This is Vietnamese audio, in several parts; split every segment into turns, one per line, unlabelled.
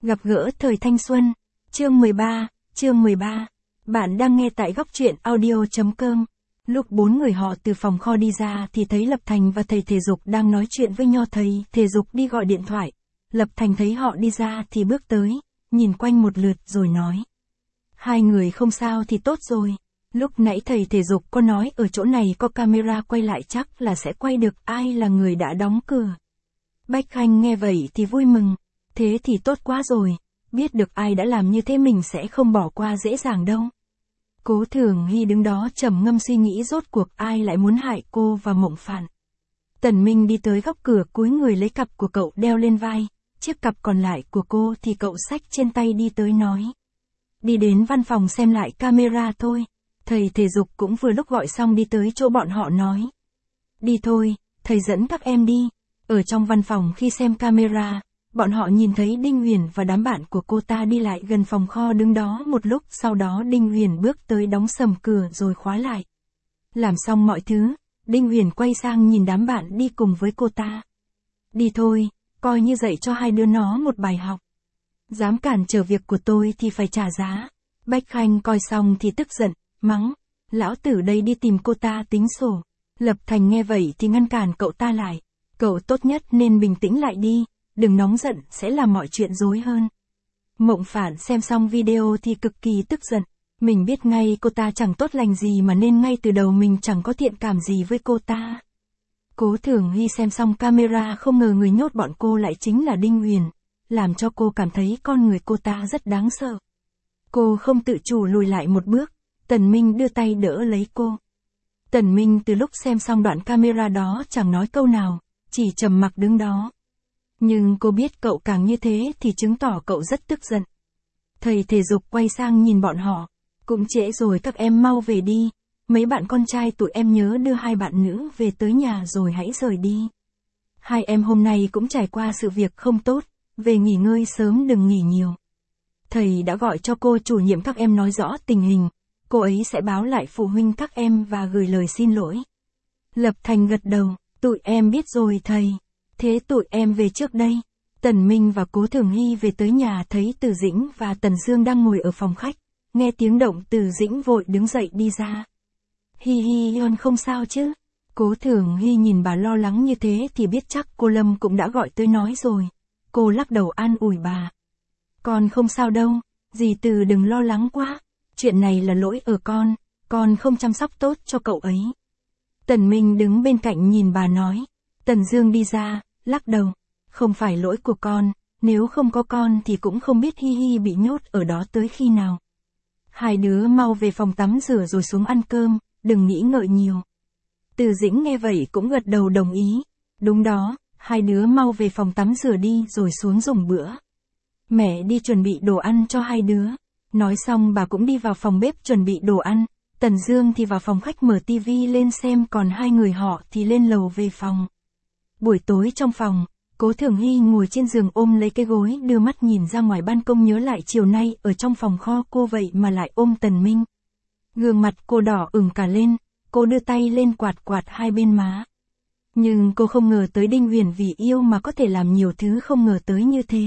Gặp gỡ thời thanh xuân. Chương 13. Bạn đang nghe tại góc truyện audio.com. Lúc 4 người họ từ phòng kho đi ra thì thấy Lập Thành và thầy thể dục đang nói chuyện với Nho. Thầy thể dục đi gọi điện thoại. Lập Thành thấy họ đi ra thì bước tới, nhìn quanh một lượt rồi nói. Hai người không sao thì tốt rồi. Lúc nãy thầy thể dục có nói ở chỗ này có camera quay lại chắc là sẽ quay được ai là người đã đóng cửa. Bách Khanh nghe vậy thì vui mừng. Thế thì tốt quá rồi, biết được ai đã làm như thế mình sẽ không bỏ qua dễ dàng đâu. Cố Thường Hy đứng đó trầm ngâm suy nghĩ rốt cuộc ai lại muốn hại cô và Mộng Phạn. Tần Minh đi tới góc cửa cúi người lấy cặp của cậu đeo lên vai, chiếc cặp còn lại của cô thì cậu xách trên tay đi tới nói. Đi đến văn phòng xem lại camera thôi. Thầy thể dục cũng vừa lúc gọi xong đi tới chỗ bọn họ nói. Đi thôi, thầy dẫn các em đi. Ở trong văn phòng khi xem camera, bọn họ nhìn thấy Đinh Huyền và đám bạn của cô ta đi lại gần phòng kho đứng đó một lúc, sau đó Đinh Huyền bước tới đóng sầm cửa rồi khóa lại. Làm xong mọi thứ, Đinh Huyền quay sang nhìn đám bạn đi cùng với cô ta. Đi thôi, coi như dạy cho hai đứa nó một bài học. Dám cản trở việc của tôi thì phải trả giá. Bách Khanh coi xong thì tức giận, mắng. Lão tử đây đi tìm cô ta tính sổ. Lập Thành nghe vậy thì ngăn cản cậu ta lại. Cậu tốt nhất nên bình tĩnh lại đi, đừng nóng giận sẽ làm mọi chuyện rối hơn. Mộng Phạn xem xong video thì cực kỳ tức giận. Mình biết ngay cô ta chẳng tốt lành gì mà nên ngay từ đầu mình chẳng có thiện cảm gì với cô ta. Cố Thường Hy xem xong camera không ngờ người nhốt bọn cô lại chính là Đinh Huyền, làm cho cô cảm thấy con người cô ta rất đáng sợ. Cô không tự chủ lùi lại một bước, Tần Minh đưa tay đỡ lấy cô. Tần Minh từ lúc xem xong đoạn camera đó chẳng nói câu nào, chỉ trầm mặc đứng đó. Nhưng cô biết cậu càng như thế thì chứng tỏ cậu rất tức giận. Thầy thể dục quay sang nhìn bọn họ. Cũng trễ rồi, các em mau về đi. Mấy bạn con trai tụi em nhớ đưa hai bạn nữ về tới nhà rồi hãy rời đi. Hai em hôm nay cũng trải qua sự việc không tốt, về nghỉ ngơi sớm đừng nghỉ nhiều. Thầy đã gọi cho cô chủ nhiệm các em nói rõ tình hình, cô ấy sẽ báo lại phụ huynh các em và gửi lời xin lỗi. Lập Thành gật đầu, tụi em biết rồi thầy. Thế tụi em về trước đây. Tần Minh và Cố Thường Hy về tới nhà thấy Từ Dĩnh và Tần Dương đang ngồi ở phòng khách. Nghe tiếng động Từ Dĩnh vội đứng dậy đi ra. Hi hi Hân không sao chứ? Cố Thường Hy nhìn bà lo lắng như thế thì biết chắc cô Lâm cũng đã gọi tới nói rồi. Cô lắc đầu an ủi bà. Con không sao đâu, dì Từ đừng lo lắng quá. Chuyện này là lỗi ở con không chăm sóc tốt cho cậu ấy. Tần Minh đứng bên cạnh nhìn bà nói. Tần Dương đi ra, lắc đầu. Không phải lỗi của con, nếu không có con thì cũng không biết Hi Hi bị nhốt ở đó tới khi nào. Hai đứa mau về phòng tắm rửa rồi xuống ăn cơm, đừng nghĩ ngợi nhiều. Từ Dĩnh nghe vậy cũng gật đầu đồng ý. Đúng đó, hai đứa mau về phòng tắm rửa đi rồi xuống dùng bữa. Mẹ đi chuẩn bị đồ ăn cho hai đứa. Nói xong bà cũng đi vào phòng bếp chuẩn bị đồ ăn. Tần Dương thì vào phòng khách mở tivi lên xem, còn hai người họ thì lên lầu về phòng. Buổi tối trong phòng, Cố Thường Hy ngồi trên giường ôm lấy cái gối đưa mắt nhìn ra ngoài ban công nhớ lại chiều nay ở trong phòng kho cô vậy mà lại ôm Tần Minh. Gương mặt cô đỏ ửng cả lên, cô đưa tay lên quạt quạt hai bên má. Nhưng cô không ngờ tới Đinh Huyền vì yêu mà có thể làm nhiều thứ không ngờ tới như thế.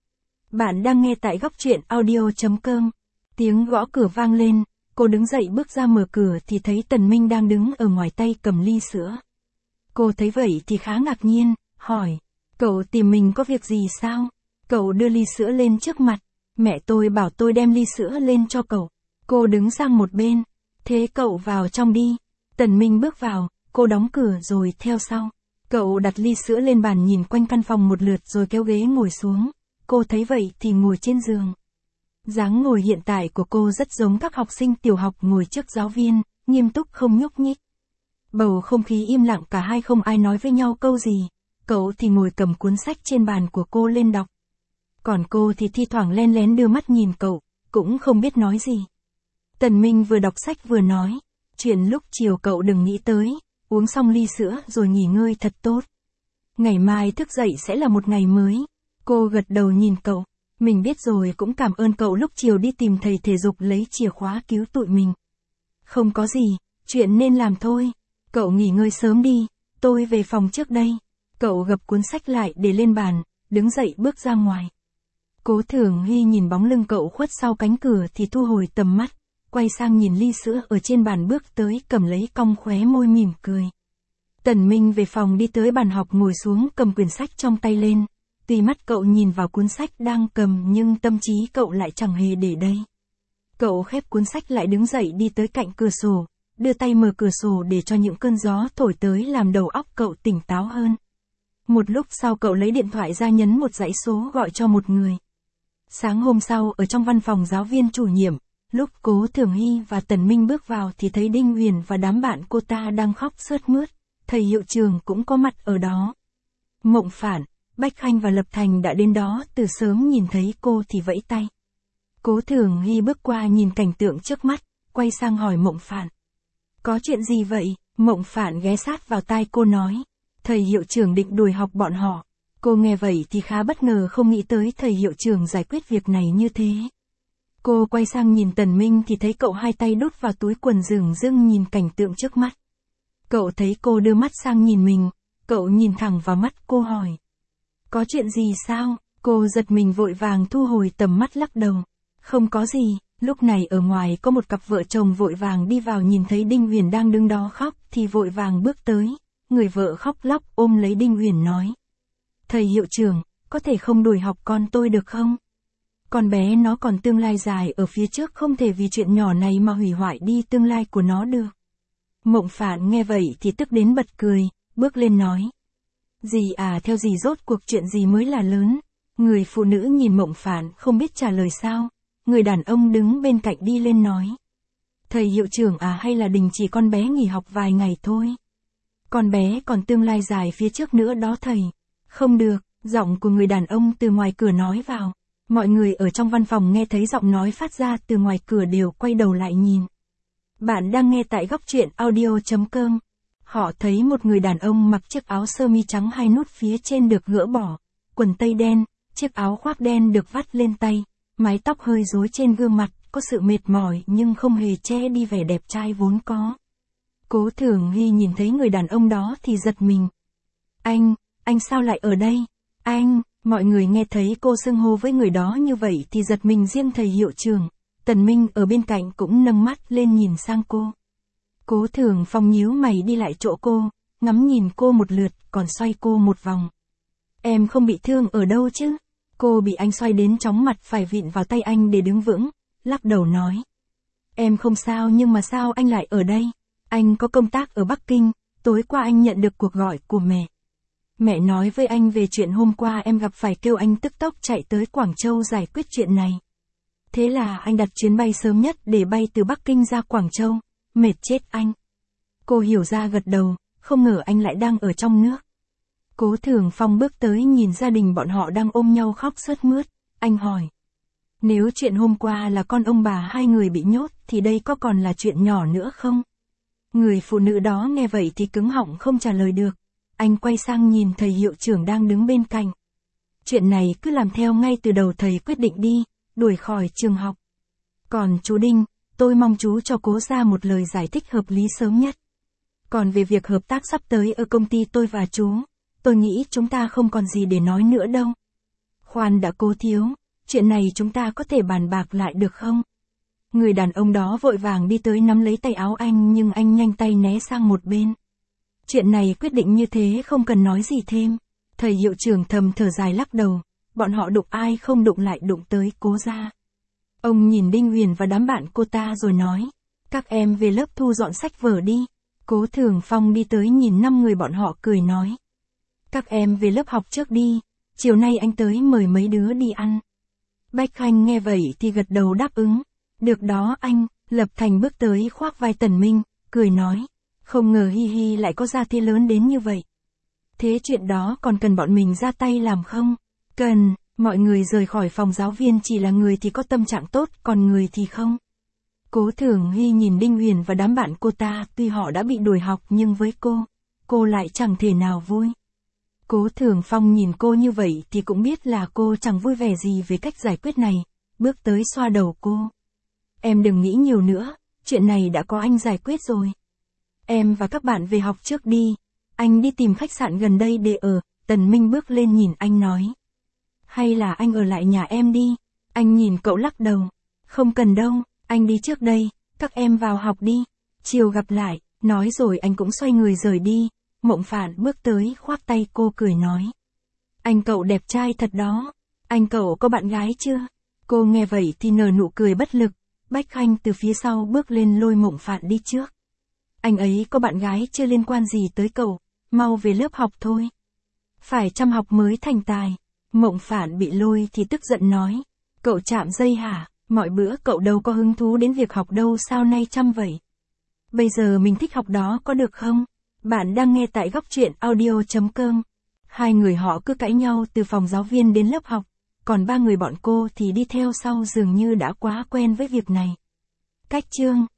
Bạn đang nghe tại góc truyện audio.com. Tiếng gõ cửa vang lên, cô đứng dậy bước ra mở cửa thì thấy Tần Minh đang đứng ở ngoài tay cầm ly sữa. Cô thấy vậy thì khá ngạc nhiên, hỏi, cậu tìm mình có việc gì sao? Cậu đưa ly sữa lên trước mặt, mẹ tôi bảo tôi đem ly sữa lên cho cậu. Cô đứng sang một bên, thế cậu vào trong đi. Tần Minh bước vào, cô đóng cửa rồi theo sau. Cậu đặt ly sữa lên bàn nhìn quanh căn phòng một lượt rồi kéo ghế ngồi xuống. Cô thấy vậy thì ngồi trên giường. Dáng ngồi hiện tại của cô rất giống các học sinh tiểu học ngồi trước giáo viên, nghiêm túc không nhúc nhích. Bầu không khí im lặng, cả hai không ai nói với nhau câu gì. Cậu thì ngồi cầm cuốn sách trên bàn của cô lên đọc. Còn cô thì thi thoảng len lén đưa mắt nhìn cậu, cũng không biết nói gì. Tần Minh vừa đọc sách vừa nói, chuyện lúc chiều cậu đừng nghĩ tới, uống xong ly sữa rồi nghỉ ngơi thật tốt. Ngày mai thức dậy sẽ là một ngày mới. Cô gật đầu nhìn cậu, mình biết rồi, cũng cảm ơn cậu lúc chiều đi tìm thầy thể dục lấy chìa khóa cứu tụi mình. Không có gì, chuyện nên làm thôi. Cậu nghỉ ngơi sớm đi, tôi về phòng trước đây. Cậu gập cuốn sách lại để lên bàn, đứng dậy bước ra ngoài. Cố Thường Hy nhìn bóng lưng cậu khuất sau cánh cửa thì thu hồi tầm mắt, quay sang nhìn ly sữa ở trên bàn bước tới cầm lấy cong khóe môi mỉm cười. Tần Minh về phòng đi tới bàn học ngồi xuống cầm quyển sách trong tay lên. Tuy mắt cậu nhìn vào cuốn sách đang cầm nhưng tâm trí cậu lại chẳng hề để đây. Cậu khép cuốn sách lại đứng dậy đi tới cạnh cửa sổ, đưa tay mở cửa sổ để cho những cơn gió thổi tới làm đầu óc cậu tỉnh táo hơn. Một lúc sau cậu lấy điện thoại ra nhấn một dãy số gọi cho một người. Sáng hôm sau ở trong văn phòng giáo viên chủ nhiệm, lúc Cố Thường Hy và Tần Minh bước vào thì thấy Đinh Huyền và đám bạn cô ta đang khóc sướt mướt, thầy hiệu trưởng cũng có mặt ở đó. Mộng Phản, Bách Khanh và Lập Thành đã đến đó từ sớm, nhìn thấy cô thì vẫy tay. Cố Thường Hy bước qua nhìn cảnh tượng trước mắt, quay sang hỏi Mộng Phản. Có chuyện gì vậy? Mộng Phản ghé sát vào tai cô nói. Thầy hiệu trưởng định đuổi học bọn họ. Cô nghe vậy thì khá bất ngờ, không nghĩ tới thầy hiệu trưởng giải quyết việc này như thế. Cô quay sang nhìn Tần Minh thì thấy cậu hai tay đút vào túi quần dửng dưng nhìn cảnh tượng trước mắt. Cậu thấy cô đưa mắt sang nhìn mình, cậu nhìn thẳng vào mắt cô hỏi. Có chuyện gì sao? Cô giật mình vội vàng thu hồi tầm mắt lắc đầu. Không có gì. Lúc này ở ngoài có một cặp vợ chồng vội vàng đi vào, nhìn thấy Đinh Huyền đang đứng đó khóc thì vội vàng bước tới. Người vợ khóc lóc ôm lấy Đinh Huyền nói. Thầy hiệu trưởng, có thể không đuổi học con tôi được không? Con bé nó còn tương lai dài ở phía trước, không thể vì chuyện nhỏ này mà hủy hoại đi tương lai của nó được. Mộng Phản nghe vậy thì tức đến bật cười, bước lên nói. Dì à, theo dì rốt cuộc chuyện gì mới là lớn? Người phụ nữ nhìn Mộng Phản không biết trả lời sao. Người đàn ông đứng bên cạnh đi lên nói. Thầy hiệu trưởng à, hay là đình chỉ con bé nghỉ học vài ngày thôi? Con bé còn tương lai dài phía trước nữa đó thầy. Không được, giọng của người đàn ông từ ngoài cửa nói vào. Mọi người ở trong văn phòng nghe thấy giọng nói phát ra từ ngoài cửa đều quay đầu lại nhìn. Bạn đang nghe tại góc truyện audio.com. Họ thấy một người đàn ông mặc chiếc áo sơ mi trắng hai nút phía trên được gỡ bỏ, quần tây đen, chiếc áo khoác đen được vắt lên tay, mái tóc hơi rối trên gương mặt, có sự mệt mỏi nhưng không hề che đi vẻ đẹp trai vốn có. Cố Thường Hy nhìn thấy người đàn ông đó thì giật mình. Anh sao lại ở đây? Anh, mọi người nghe thấy cô xưng hô với người đó như vậy thì giật mình, riêng thầy hiệu trưởng. Tần Minh ở bên cạnh cũng nâng mắt lên nhìn sang cô. Cố Thường Phong nhíu mày đi lại chỗ cô, ngắm nhìn cô một lượt, còn xoay cô một vòng. Em không bị thương ở đâu chứ? Cô bị anh xoay đến chóng mặt, phải vịn vào tay anh để đứng vững, lắc đầu nói. Em không sao, nhưng mà sao anh lại ở đây? Anh có công tác ở Bắc Kinh, tối qua anh nhận được cuộc gọi của mẹ. Mẹ nói với anh về chuyện hôm qua em gặp phải, kêu anh tức tốc chạy tới Quảng Châu giải quyết chuyện này. Thế là anh đặt chuyến bay sớm nhất để bay từ Bắc Kinh ra Quảng Châu. Mệt chết anh. Cô hiểu ra gật đầu, không ngờ anh lại đang ở trong nước. Cố Thường Phong bước tới nhìn gia đình bọn họ đang ôm nhau khóc sướt mướt, anh hỏi. Nếu chuyện hôm qua là con ông bà hai người bị nhốt thì đây có còn là chuyện nhỏ nữa không? Người phụ nữ đó nghe vậy thì cứng họng không trả lời được. Anh quay sang nhìn thầy hiệu trưởng đang đứng bên cạnh. Chuyện này cứ làm theo ngay từ đầu thầy quyết định đi, đuổi khỏi trường học. Còn chú Đinh, tôi mong chú cho Cố ra một lời giải thích hợp lý sớm nhất. Còn về việc hợp tác sắp tới ở công ty tôi và chú, tôi nghĩ chúng ta không còn gì để nói nữa đâu. Khoan đã Cố thiếu, chuyện này chúng ta có thể bàn bạc lại được không? Người đàn ông đó vội vàng đi tới nắm lấy tay áo anh, nhưng anh nhanh tay né sang một bên. Chuyện này quyết định như thế không cần nói gì thêm. Thầy hiệu trưởng thầm thở dài lắc đầu, bọn họ đụng ai không đụng lại đụng tới Cố ra. Ông nhìn Đinh Huyền và đám bạn cô ta rồi nói, các em về lớp thu dọn sách vở đi. Cố Thường Phong đi tới nhìn 5 người bọn họ cười nói. Các em về lớp học trước đi, chiều nay anh tới mời mấy đứa đi ăn. Bách Khanh nghe vậy thì gật đầu đáp ứng. Được đó anh. Lập Thành bước tới khoác vai Tần Minh, cười nói. Không ngờ Hi Hi lại có gia thế lớn đến như vậy. Thế chuyện đó còn cần bọn mình ra tay làm không? Cần. Mọi người rời khỏi phòng giáo viên, chỉ là người thì có tâm trạng tốt, còn người thì không. Cố Thường Hy nhìn Đinh Huyền và đám bạn cô ta, tuy họ đã bị đuổi học nhưng với cô lại chẳng thể nào vui. Cố Thường Phong nhìn cô như vậy thì cũng biết là cô chẳng vui vẻ gì về cách giải quyết này, bước tới xoa đầu cô. Em đừng nghĩ nhiều nữa, chuyện này đã có anh giải quyết rồi. Em và các bạn về học trước đi, anh đi tìm khách sạn gần đây để ở. Tần Minh bước lên nhìn anh nói. Hay là anh ở lại nhà em đi? Anh nhìn cậu lắc đầu. Không cần đâu, anh đi trước đây, các em vào học đi. Chiều gặp lại, nói rồi anh cũng xoay người rời đi. Mộng Phạn bước tới khoác tay cô cười nói. Anh cậu đẹp trai thật đó. Anh cậu có bạn gái chưa? Cô nghe vậy thì nở nụ cười bất lực. Bách Khanh từ phía sau bước lên lôi Mộng Phạn đi trước. Anh ấy có bạn gái chưa liên quan gì tới cậu, mau về lớp học thôi. Phải chăm học mới thành tài. Mộng Phạn bị lôi thì tức giận nói. Cậu chạm dây hả? Mọi bữa cậu đâu có hứng thú đến việc học đâu, sao nay chăm vậy? Bây giờ mình thích học đó có được không? Bạn đang nghe tại góc truyện audio.com. Hai người họ cứ cãi nhau từ phòng giáo viên đến lớp học, còn ba người bọn cô thì đi theo sau dường như đã quá quen với việc này. Cách chương